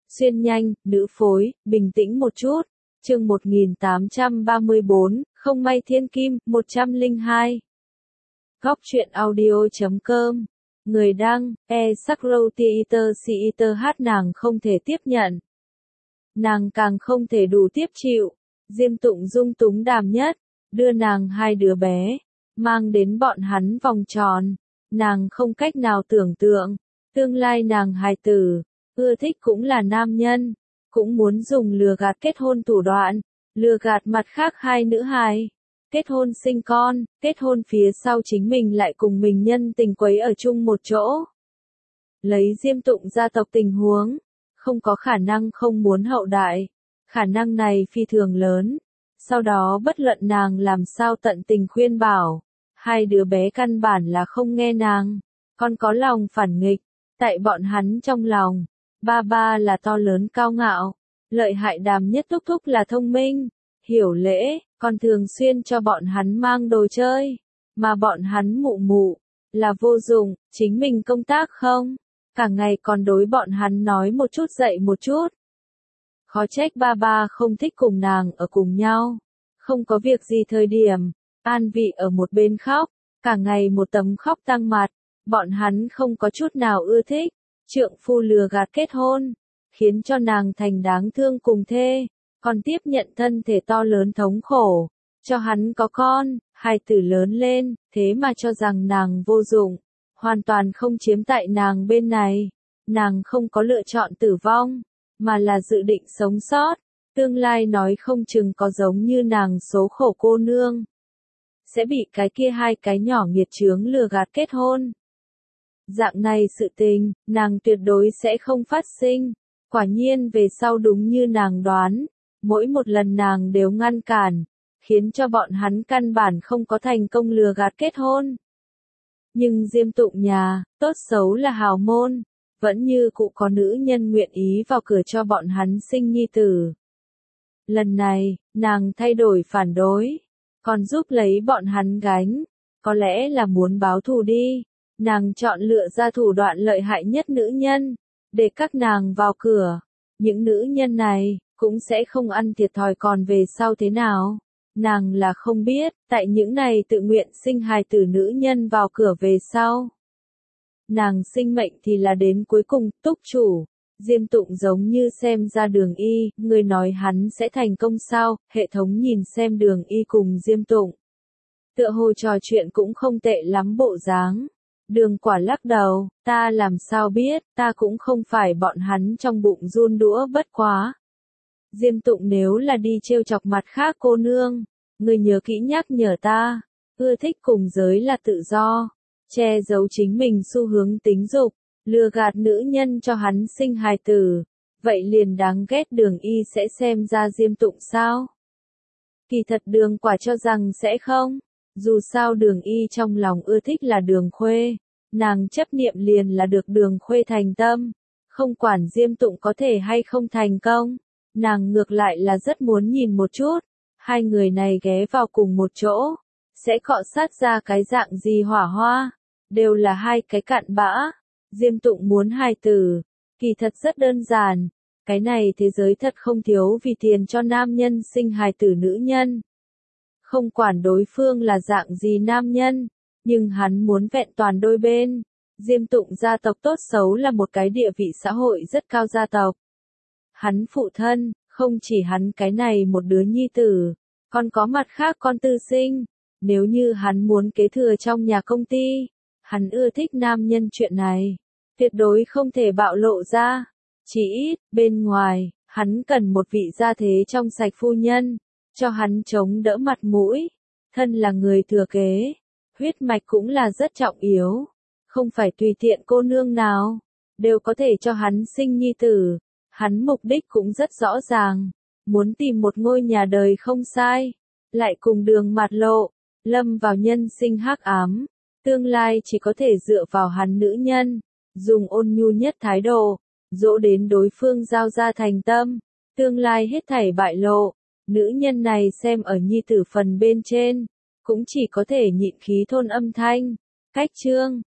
Xuyên nhanh, nữ phối, bình tĩnh một chút. Chương 1834, không may thiên kim, 102. Góc truyện audio.com. Người đăng, Sakrow Theater hát nàng không thể tiếp nhận. Nàng càng không thể đủ tiếp chịu. Diêm Tụng dung túng đàm nhất, đưa nàng hai đứa bé, mang đến bọn hắn vòng tròn. Nàng không cách nào tưởng tượng, tương lai nàng hài tử, ưa thích cũng là nam nhân, cũng muốn dùng lừa gạt kết hôn thủ đoạn, lừa gạt mặt khác hai nữ hài. Kết hôn sinh con, kết hôn phía sau chính mình lại cùng mình nhân tình quấy ở chung một chỗ. Lấy Diêm Tụng gia tộc tình huống, không có khả năng không muốn hậu đại, khả năng này phi thường lớn. Sau đó bất luận nàng làm sao tận tình khuyên bảo, hai đứa bé căn bản là không nghe nàng, còn có lòng phản nghịch, tại bọn hắn trong lòng, ba là to lớn cao ngạo, lợi hại đàm nhất thúc thúc là thông minh, hiểu lễ, còn thường xuyên cho bọn hắn mang đồ chơi, mà bọn hắn mụ là vô dụng, chính mình công tác không, cả ngày còn đối bọn hắn nói một chút dạy một chút. Khó trách ba không thích cùng nàng ở cùng nhau, không có việc gì thời điểm, An Vị ở một bên khóc, cả ngày một tấm khóc tang mặt, bọn hắn không có chút nào ưa thích, trượng phu lừa gạt kết hôn, khiến cho nàng thành đáng thương cùng thê, còn tiếp nhận thân thể to lớn thống khổ, cho hắn có con, hai tử lớn lên, thế mà cho rằng nàng vô dụng, hoàn toàn không chiếm tại nàng bên này, nàng không có lựa chọn tử vong, mà là dự định sống sót, tương lai nói không chừng có giống như nàng số khổ cô nương, sẽ bị cái kia hai cái nhỏ nghiệt chướng lừa gạt kết hôn. Dạng này sự tình, nàng tuyệt đối sẽ không phát sinh, quả nhiên về sau đúng như nàng đoán, mỗi một lần nàng đều ngăn cản, khiến cho bọn hắn căn bản không có thành công lừa gạt kết hôn. Nhưng Diêm Tụng nhà, tốt xấu là hào môn, vẫn như cụ có nữ nhân nguyện ý vào cửa cho bọn hắn sinh nhi tử. Lần này, nàng thay đổi phản đối, còn giúp lấy bọn hắn gánh, có lẽ là muốn báo thù đi, nàng chọn lựa ra thủ đoạn lợi hại nhất nữ nhân, để các nàng vào cửa, những nữ nhân này, cũng sẽ không ăn thiệt thòi còn về sau thế nào. Nàng là không biết, tại những này tự nguyện sinh hài tử nữ nhân vào cửa về sau. Nàng sinh mệnh thì là đến cuối cùng, túc chủ. Diêm Tụng giống như xem ra Đường Y, người nói hắn sẽ thành công sao, hệ thống nhìn xem Đường Y cùng Diêm Tụng. Tựa hồ trò chuyện cũng không tệ lắm bộ dáng. Đường Quả lắc đầu, ta làm sao biết, ta cũng không phải bọn hắn trong bụng run đũa bất quá. Diêm Tụng nếu là đi trêu chọc mặt khác cô nương, người nhớ kỹ nhắc nhở ta, ưa thích cùng giới là tự do, che giấu chính mình xu hướng tính dục, lừa gạt nữ nhân cho hắn sinh hài tử, vậy liền đáng ghét Đường Y sẽ xem ra Diêm Tụng sao? Kỳ thật Đường Quả cho rằng sẽ không, dù sao Đường Y trong lòng ưa thích là Đường Khuê, nàng chấp niệm liền là được Đường Khuê thành tâm, không quản Diêm Tụng có thể hay không thành công. Nàng ngược lại là rất muốn nhìn một chút, hai người này ghé vào cùng một chỗ, sẽ cọ sát ra cái dạng gì hỏa hoa, đều là hai cái cặn bã. Diêm Tụng muốn hài tử, kỳ thật rất đơn giản, cái này thế giới thật không thiếu vì tiền cho nam nhân sinh hài tử nữ nhân. Không quản đối phương là dạng gì nam nhân, nhưng hắn muốn vẹn toàn đôi bên. Diêm Tụng gia tộc tốt xấu là một cái địa vị xã hội rất cao gia tộc. Hắn phụ thân, không chỉ hắn cái này một đứa nhi tử, còn có mặt khác con tư sinh. Nếu như hắn muốn kế thừa trong nhà công ty, hắn ưa thích nam nhân chuyện này, tuyệt đối không thể bạo lộ ra. Chỉ ít, bên ngoài, hắn cần một vị gia thế trong sạch phu nhân, cho hắn chống đỡ mặt mũi. Thân là người thừa kế, huyết mạch cũng là rất trọng yếu, không phải tùy tiện cô nương nào, đều có thể cho hắn sinh nhi tử. Hắn mục đích cũng rất rõ ràng, muốn tìm một ngôi nhà đời không sai, lại cùng Đường Mạt Lộ, lâm vào nhân sinh hắc ám, tương lai chỉ có thể dựa vào hắn nữ nhân, dùng ôn nhu nhất thái độ, dỗ đến đối phương giao ra thành tâm, tương lai hết thảy bại lộ, nữ nhân này xem ở nhi tử phần bên trên, cũng chỉ có thể nhịn khí thôn âm thanh. Cách chương